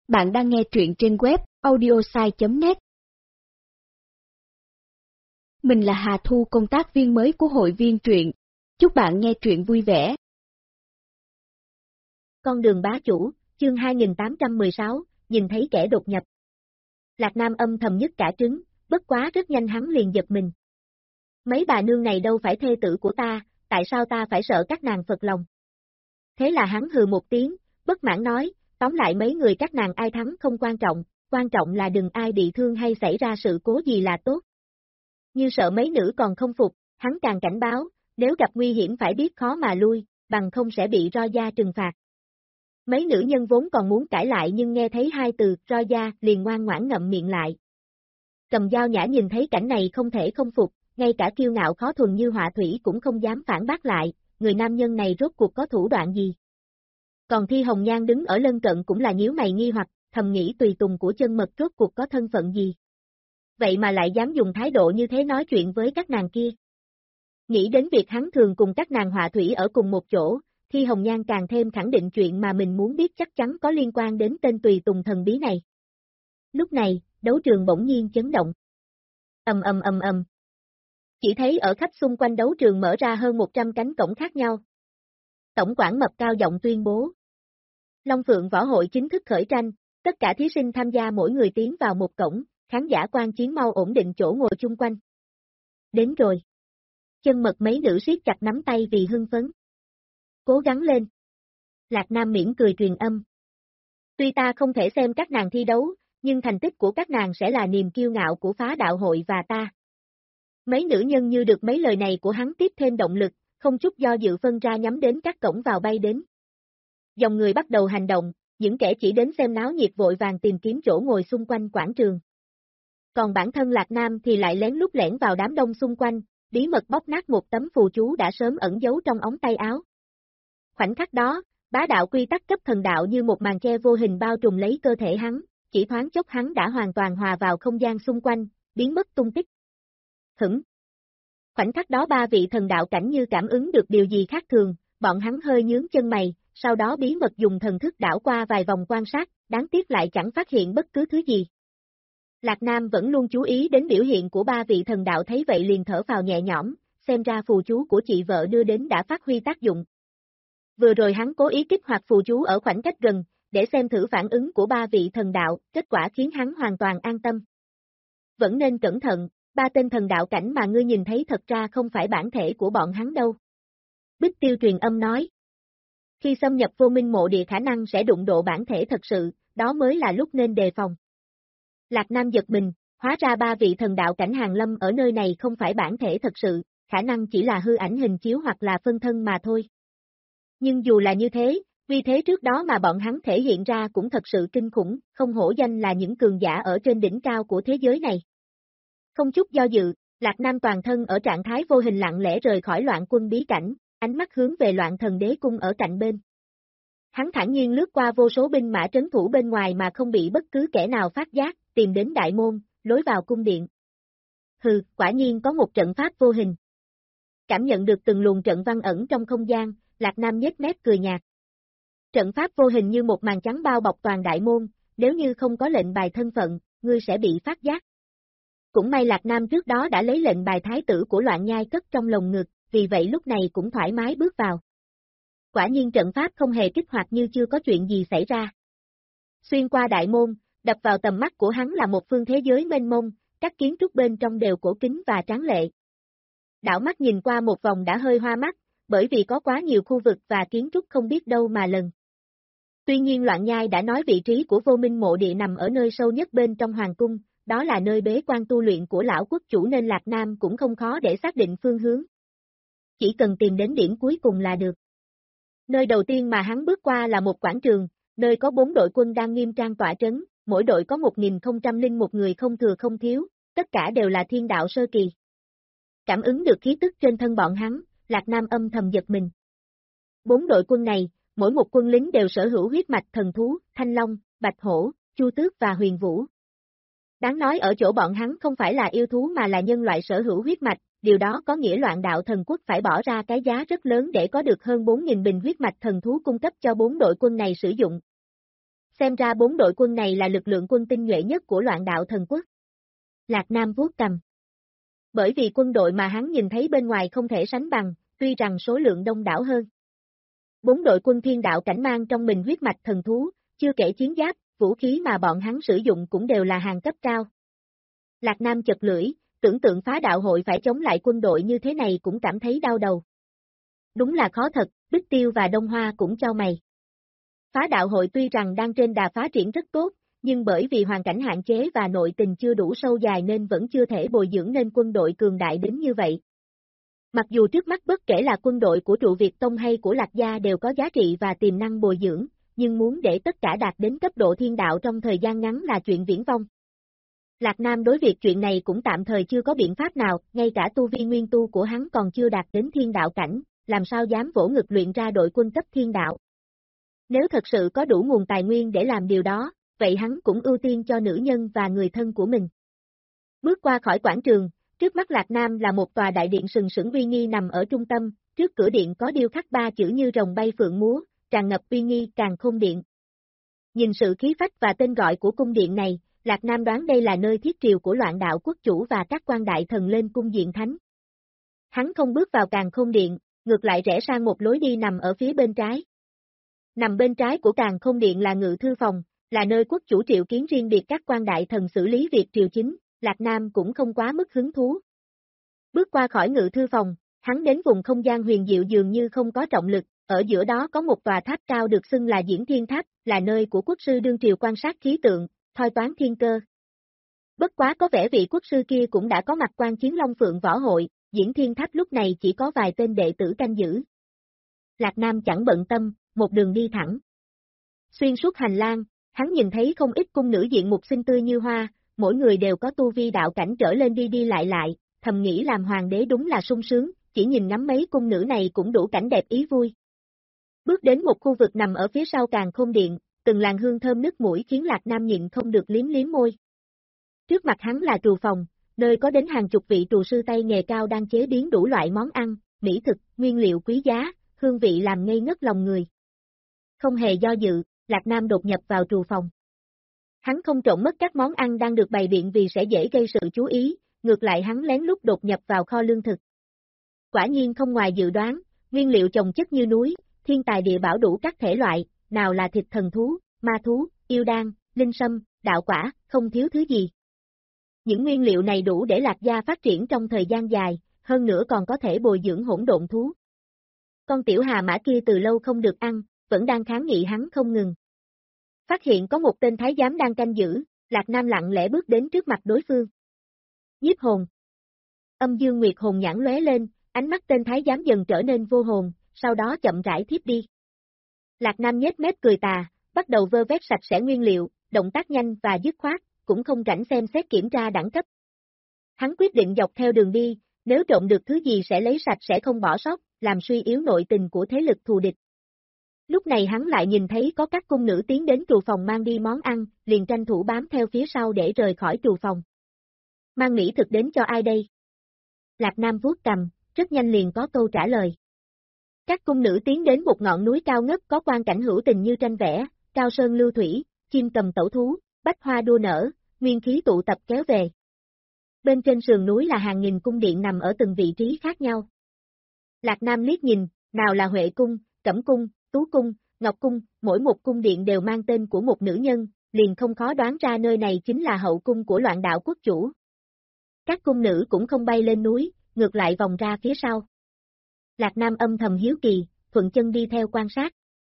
Bạn đang nghe truyện trên web audiosai.net. Mình là Hà Thu, công tác viên mới của hội viên truyện. Chúc bạn nghe truyện vui vẻ. Con đường bá chủ, chương 2816, nhìn thấy kẻ đột nhập. Lạc Nam âm thầm nhất cả trứng, bất quá rất nhanh hắn liền giật mình. Mấy bà nương này đâu phải thê tử của ta, tại sao ta phải sợ các nàng phật lòng? Thế là hắn hừ một tiếng, bất mãn nói, tóm lại mấy người các nàng ai thắng không quan trọng là đừng ai bị thương hay xảy ra sự cố gì là tốt. Như sợ mấy nữ còn không phục, hắn càng cảnh báo, nếu gặp nguy hiểm phải biết khó mà lui, bằng không sẽ bị Ro gia trừng phạt. Mấy nữ nhân vốn còn muốn cãi lại nhưng nghe thấy hai từ Ro gia liền ngoan ngoãn ngậm miệng lại. Cầm dao nhã nhìn thấy cảnh này không thể không phục, ngay cả kiêu ngạo khó thuần như Họa Thủy cũng không dám phản bác lại, người nam nhân này rốt cuộc có thủ đoạn gì. Còn Thi Hồng Nhan đứng ở lân cận cũng là nhíu mày nghi hoặc, thầm nghĩ tùy tùng của Chân Mật rốt cuộc có thân phận gì. Vậy mà lại dám dùng thái độ như thế nói chuyện với các nàng kia. Nghĩ đến việc hắn thường cùng các nàng Họa Thủy ở cùng một chỗ, Thi Hồng Nhan càng thêm khẳng định chuyện mà mình muốn biết chắc chắn có liên quan đến tên tùy tùng thần bí này. Lúc này, đấu trường bỗng nhiên chấn động. Ầm. Chỉ thấy ở khắp xung quanh đấu trường mở ra hơn 100 cánh cổng khác nhau. Tổng quản Mập cao giọng tuyên bố. Long Phượng Võ Hội chính thức khởi tranh, tất cả thí sinh tham gia mỗi người tiến vào một cổng, khán giả quan chiến mau ổn định chỗ ngồi chung quanh. Đến rồi. Chân Mật mấy nữ siết chặt nắm tay vì hưng phấn. Cố gắng lên. Lạc Nam mỉm cười truyền âm. Tuy ta không thể xem các nàng thi đấu, nhưng thành tích của các nàng sẽ là niềm kiêu ngạo của phá đạo hội và ta. Mấy nữ nhân như được mấy lời này của hắn tiếp thêm động lực, không chút do dự phân ra nhắm đến các cổng vào bay đến. Dòng người bắt đầu hành động, những kẻ chỉ đến xem náo nhiệt vội vàng tìm kiếm chỗ ngồi xung quanh quảng trường. Còn bản thân Lạc Nam thì lại lén lút lẻn vào đám đông xung quanh, bí mật bóp nát một tấm phù chú đã sớm ẩn giấu trong ống tay áo. Khoảnh khắc đó, bá đạo quy tắc cấp thần đạo như một màn che vô hình bao trùm lấy cơ thể hắn, chỉ thoáng chốc hắn đã hoàn toàn hòa vào không gian xung quanh, biến mất tung tích. Khoảnh khắc đó ba vị thần đạo cảnh như cảm ứng được điều gì khác thường, bọn hắn hơi nhướng chân mày, sau đó bí mật dùng thần thức đảo qua vài vòng quan sát, đáng tiếc lại chẳng phát hiện bất cứ thứ gì. Lạc Nam vẫn luôn chú ý đến biểu hiện của ba vị thần đạo thấy vậy liền thở phào nhẹ nhõm, xem ra phù chú của chị vợ đưa đến đã phát huy tác dụng. Vừa rồi hắn cố ý kích hoạt phù chú ở khoảnh cách gần, để xem thử phản ứng của ba vị thần đạo, kết quả khiến hắn hoàn toàn an tâm. Vẫn nên cẩn thận, ba tên thần đạo cảnh mà ngươi nhìn thấy thật ra không phải bản thể của bọn hắn đâu. Bích Tiêu truyền âm nói. Khi xâm nhập vô minh mộ địa khả năng sẽ đụng độ bản thể thật sự, đó mới là lúc nên đề phòng. Lạc Nam giật mình, hóa ra ba vị thần đạo cảnh hàng lâm ở nơi này không phải bản thể thật sự, khả năng chỉ là hư ảnh hình chiếu hoặc là phân thân mà thôi. Nhưng dù là như thế, vì thế trước đó mà bọn hắn thể hiện ra cũng thật sự kinh khủng, không hổ danh là những cường giả ở trên đỉnh cao của thế giới này. Không chút do dự, Lạc Nam toàn thân ở trạng thái vô hình lặng lẽ rời khỏi Loạn Quân bí cảnh, ánh mắt hướng về Loạn Thần Đế cung ở cạnh bên. Hắn thản nhiên lướt qua vô số binh mã trấn thủ bên ngoài mà không bị bất cứ kẻ nào phát giác, tìm đến đại môn, lối vào cung điện. Hừ, quả nhiên có một trận pháp vô hình. Cảm nhận được từng luồng trận văn ẩn trong không gian, Lạc Nam nhếch mép cười nhạt. Trận pháp vô hình như một màn trắng bao bọc toàn đại môn, nếu như không có lệnh bài thân phận, ngươi sẽ bị phát giác. Cũng may Lạc Nam trước đó đã lấy lệnh bài thái tử của Loạn Nhai cất trong lồng ngực, vì vậy lúc này cũng thoải mái bước vào. Quả nhiên trận pháp không hề kích hoạt như chưa có chuyện gì xảy ra. Xuyên qua đại môn, đập vào tầm mắt của hắn là một phương thế giới mênh mông, các kiến trúc bên trong đều cổ kính và tráng lệ. Đảo mắt nhìn qua một vòng đã hơi hoa mắt, bởi vì có quá nhiều khu vực và kiến trúc không biết đâu mà lần. Tuy nhiên Loạn Nhai đã nói vị trí của vô minh mộ địa nằm ở nơi sâu nhất bên trong hoàng cung, đó là nơi bế quan tu luyện của lão quốc chủ nên Lạc Nam cũng không khó để xác định phương hướng. Chỉ cần tìm đến điểm cuối cùng là được. Nơi đầu tiên mà hắn bước qua là một quảng trường, nơi có 4 đội quân đang nghiêm trang tọa trấn, mỗi đội có 1001 người không thừa không thiếu, tất cả đều là thiên đạo sơ kỳ. Cảm ứng được khí tức trên thân bọn hắn, Lạc Nam âm thầm giật mình. 4 đội quân này, mỗi một quân lính đều sở hữu huyết mạch thần thú, Thanh Long, Bạch Hổ, Chu Tước và Huyền Vũ. Đáng nói ở chỗ bọn hắn không phải là yêu thú mà là nhân loại sở hữu huyết mạch, điều đó có nghĩa Loạn Đạo Thần Quốc phải bỏ ra cái giá rất lớn để có được hơn 4.000 bình huyết mạch thần thú cung cấp cho 4 đội quân này sử dụng. Xem ra 4 đội quân này là lực lượng quân tinh nhuệ nhất của loạn đạo thần quốc. Lạc Nam vuốt cầm. Bởi vì quân đội mà hắn nhìn thấy bên ngoài không thể sánh bằng, tuy rằng số lượng đông đảo hơn. 4 đội quân thiên đạo cảnh mang trong mình huyết mạch thần thú, chưa kể chiến giáp, vũ khí mà bọn hắn sử dụng cũng đều là hàng cấp cao. Lạc Nam chật lưỡi, tưởng tượng phá đạo hội phải chống lại quân đội như thế này cũng cảm thấy đau đầu. Đúng là khó thật, Bích Tiêu và Đông Hoa cũng cho mày. Phá đạo hội tuy rằng đang trên đà phát triển rất tốt, nhưng bởi vì hoàn cảnh hạn chế và nội tình chưa đủ sâu dài nên vẫn chưa thể bồi dưỡng nên quân đội cường đại đến như vậy. Mặc dù trước mắt bất kể là quân đội của Trụ Việt Tông hay của Lạc Gia đều có giá trị và tiềm năng bồi dưỡng, nhưng muốn để tất cả đạt đến cấp độ thiên đạo trong thời gian ngắn là chuyện viển vông. Lạc Nam đối việc chuyện này cũng tạm thời chưa có biện pháp nào, ngay cả tu vi nguyên tu của hắn còn chưa đạt đến thiên đạo cảnh, làm sao dám vỗ ngực luyện ra đội quân cấp thiên đạo. Nếu thật sự có đủ nguồn tài nguyên để làm điều đó, vậy hắn cũng ưu tiên cho nữ nhân và người thân của mình. Bước qua khỏi quảng trường, trước mắt Lạc Nam là một tòa đại điện sừng sững uy nghi nằm ở trung tâm, trước cửa điện có điêu khắc 3 chữ như rồng bay phượng múa, tràn ngập uy nghi Càn Khôn Điện. Nhìn sự khí phách và tên gọi của cung điện này, Lạc Nam đoán đây là nơi thiết triều của loạn đạo quốc chủ và các quan đại thần lên cung diện thánh. Hắn không bước vào Càn Khôn Điện, ngược lại rẽ sang một lối đi nằm ở phía bên trái. Nằm bên trái của Càn Khôn Điện là ngự thư phòng, là nơi quốc chủ triệu kiến riêng biệt các quan đại thần xử lý việc triều chính, Lạc Nam cũng không quá mức hứng thú. Bước qua khỏi ngự thư phòng, hắn đến vùng không gian huyền diệu dường như không có trọng lực, ở giữa đó có một tòa tháp cao được xưng là Diễn Thiên Tháp, là nơi của quốc sư đương triều quan sát khí tượng, thoi toán thiên cơ. Bất quá có vẻ vị quốc sư kia cũng đã có mặt quan chiến Long Phượng Võ Hội, Diễn Thiên Tháp lúc này chỉ có vài tên đệ tử canh giữ. Lạc Nam chẳng bận tâm, một đường đi thẳng. Xuyên suốt hành lang, hắn nhìn thấy không ít cung nữ diện mục xinh tươi như hoa, mỗi người đều có tu vi đạo cảnh trở lên đi đi lại, thầm nghĩ làm hoàng đế đúng là sung sướng, chỉ nhìn ngắm mấy cung nữ này cũng đủ cảnh đẹp ý vui. Bước đến một khu vực nằm ở phía sau Càn Khôn Điện, từng làn hương thơm nức mũi khiến Lạc Nam nhịn không được liếm liếm môi. Trước mặt hắn là trù phòng, nơi có đến hàng chục vị trù sư tay nghề cao đang chế biến đủ loại món ăn, mỹ thực, nguyên liệu quý giá, hương vị làm ngây ngất lòng người. Không hề do dự, Lạc Nam đột nhập vào trù phòng. Hắn không trộn mất các món ăn đang được bày biện vì sẽ dễ gây sự chú ý, ngược lại hắn lén lút đột nhập vào kho lương thực. Quả nhiên không ngoài dự đoán, nguyên liệu chồng chất như núi, thiên tài địa bảo đủ các thể loại, nào là thịt thần thú, ma thú, yêu đan, linh sâm, đạo quả, không thiếu thứ gì. Những nguyên liệu này đủ để Lạc Gia phát triển trong thời gian dài, hơn nữa còn có thể bồi dưỡng hỗn độn thú. Con tiểu hà mã kia từ lâu không được ăn, vẫn đang kháng nghị hắn không ngừng. Phát hiện có một tên thái giám đang canh giữ, Lạc Nam lặng lẽ bước đến trước mặt đối phương. Nhiếp hồn. Âm dương nguyệt hồn nhãn lóe lên, ánh mắt tên thái giám dần trở nên vô hồn, sau đó chậm rãi thiếp đi. Lạc Nam nhếch mép cười tà, bắt đầu vơ vét sạch sẽ nguyên liệu, động tác nhanh và dứt khoát, cũng không rảnh xem xét kiểm tra đẳng cấp. Hắn quyết định dọc theo đường đi, nếu trộm được thứ gì sẽ lấy sạch sẽ không bỏ sót, làm suy yếu nội tình của thế lực thù địch. Lúc này hắn lại nhìn thấy có các cung nữ tiến đến trù phòng mang đi món ăn, liền tranh thủ bám theo phía sau để rời khỏi trù phòng. Mang mỹ thực đến cho ai đây? Lạc Nam vuốt cầm, rất nhanh liền có câu trả lời. Các cung nữ tiến đến một ngọn núi cao ngất có quang cảnh hữu tình như tranh vẽ, cao sơn lưu thủy, chim cầm tẩu thú, bách hoa đua nở, nguyên khí tụ tập kéo về. Bên trên sườn núi là hàng nghìn cung điện nằm ở từng vị trí khác nhau. Lạc Nam liếc nhìn, nào là Huệ Cung, Cẩm Cung, Tú Cung, Ngọc Cung, mỗi một cung điện đều mang tên của một nữ nhân, liền không khó đoán ra nơi này chính là hậu cung của loạn đạo quốc chủ. Các cung nữ cũng không bay lên núi, ngược lại vòng ra phía sau. Lạc Nam âm thầm hiếu kỳ, thuận chân đi theo quan sát.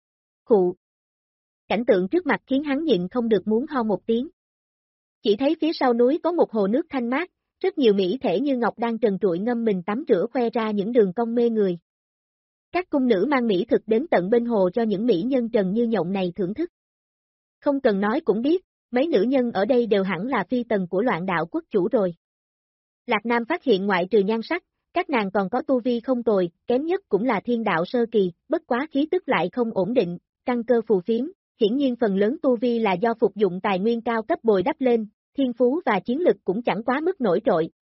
Khụ. Cảnh tượng trước mặt khiến hắn nhịn không được muốn ho một tiếng. Chỉ thấy phía sau núi có một hồ nước thanh mát, rất nhiều mỹ thể như ngọc đang trần trụi ngâm mình tắm rửa khoe ra những đường cong mê người. Các cung nữ mang mỹ thực đến tận bên hồ cho những mỹ nhân trần như nhộng này thưởng thức. Không cần nói cũng biết, mấy nữ nhân ở đây đều hẳn là phi tần của loạn đạo quốc chủ rồi. Lạc Nam phát hiện ngoại trừ nhan sắc, các nàng còn có tu vi không tồi, kém nhất cũng là thiên đạo sơ kỳ, bất quá khí tức lại không ổn định, căn cơ phù phiếm, hiển nhiên phần lớn tu vi là do phục dụng tài nguyên cao cấp bồi đắp lên, thiên phú và chiến lực cũng chẳng quá mức nổi trội.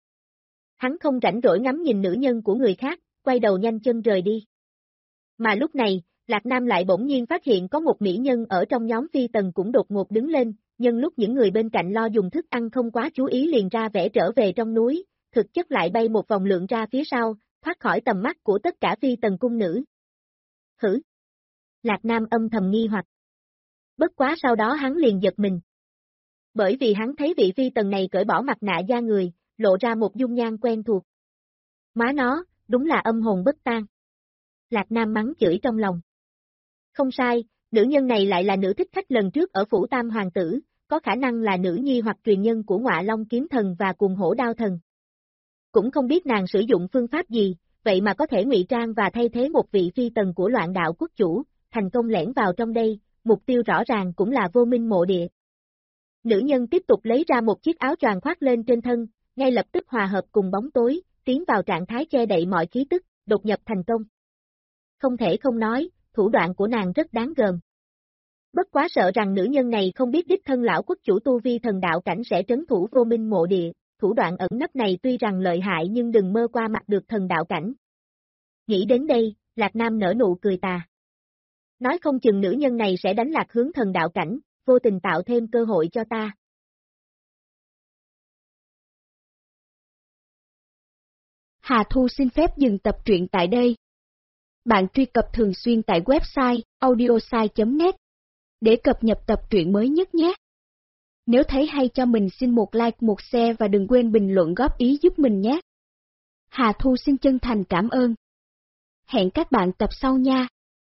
Hắn không rảnh rỗi ngắm nhìn nữ nhân của người khác, quay đầu nhanh chân rời đi. Mà lúc này, Lạc Nam lại bỗng nhiên phát hiện có một mỹ nhân ở trong nhóm phi tần cũng đột ngột đứng lên, nhân lúc những người bên cạnh lo dùng thức ăn không quá chú ý liền ra vẻ trở về trong núi, thực chất lại bay một vòng lượn ra phía sau, thoát khỏi tầm mắt của tất cả phi tần cung nữ. Hử? Lạc Nam âm thầm nghi hoặc. Bất quá sau đó hắn liền giật mình. Bởi vì hắn thấy vị phi tần này cởi bỏ mặt nạ da người, lộ ra một dung nhan quen thuộc. Má nó, đúng là âm hồn bất tan. Lạc Nam mắng chửi trong lòng. Không sai, nữ nhân này lại là nữ thích khách lần trước ở phủ Tam Hoàng tử, có khả năng là nữ nhi hoặc truyền nhân của Ngọa Long Kiếm Thần và Cuồng Hổ Đao Thần. Cũng không biết nàng sử dụng phương pháp gì, vậy mà có thể ngụy trang và thay thế một vị phi tần của Loạn Đạo quốc chủ, thành công lẻn vào trong đây, mục tiêu rõ ràng cũng là Vô Minh mộ địa. Nữ nhân tiếp tục lấy ra một chiếc áo choàng khoác lên trên thân, ngay lập tức hòa hợp cùng bóng tối, tiến vào trạng thái che đậy mọi khí tức, đột nhập thành công. Không thể không nói, thủ đoạn của nàng rất đáng gờm. Bất quá sợ rằng nữ nhân này không biết đích thân lão quốc chủ tu vi thần đạo cảnh sẽ trấn thủ Vô Minh mộ địa, thủ đoạn ẩn nấp này tuy rằng lợi hại nhưng đừng mơ qua mặt được thần đạo cảnh. Nghĩ đến đây, Lạc Nam nở nụ cười tà. Nói không chừng nữ nhân này sẽ đánh lạc hướng thần đạo cảnh, vô tình tạo thêm cơ hội cho ta. Hà Thu xin phép dừng tập truyện tại đây. Bạn truy cập thường xuyên tại website audiosai.net để cập nhật tập truyện mới nhất nhé. Nếu thấy hay cho mình xin một like, một share và đừng quên bình luận góp ý giúp mình nhé. Hà Thu xin chân thành cảm ơn. Hẹn các bạn tập sau nha.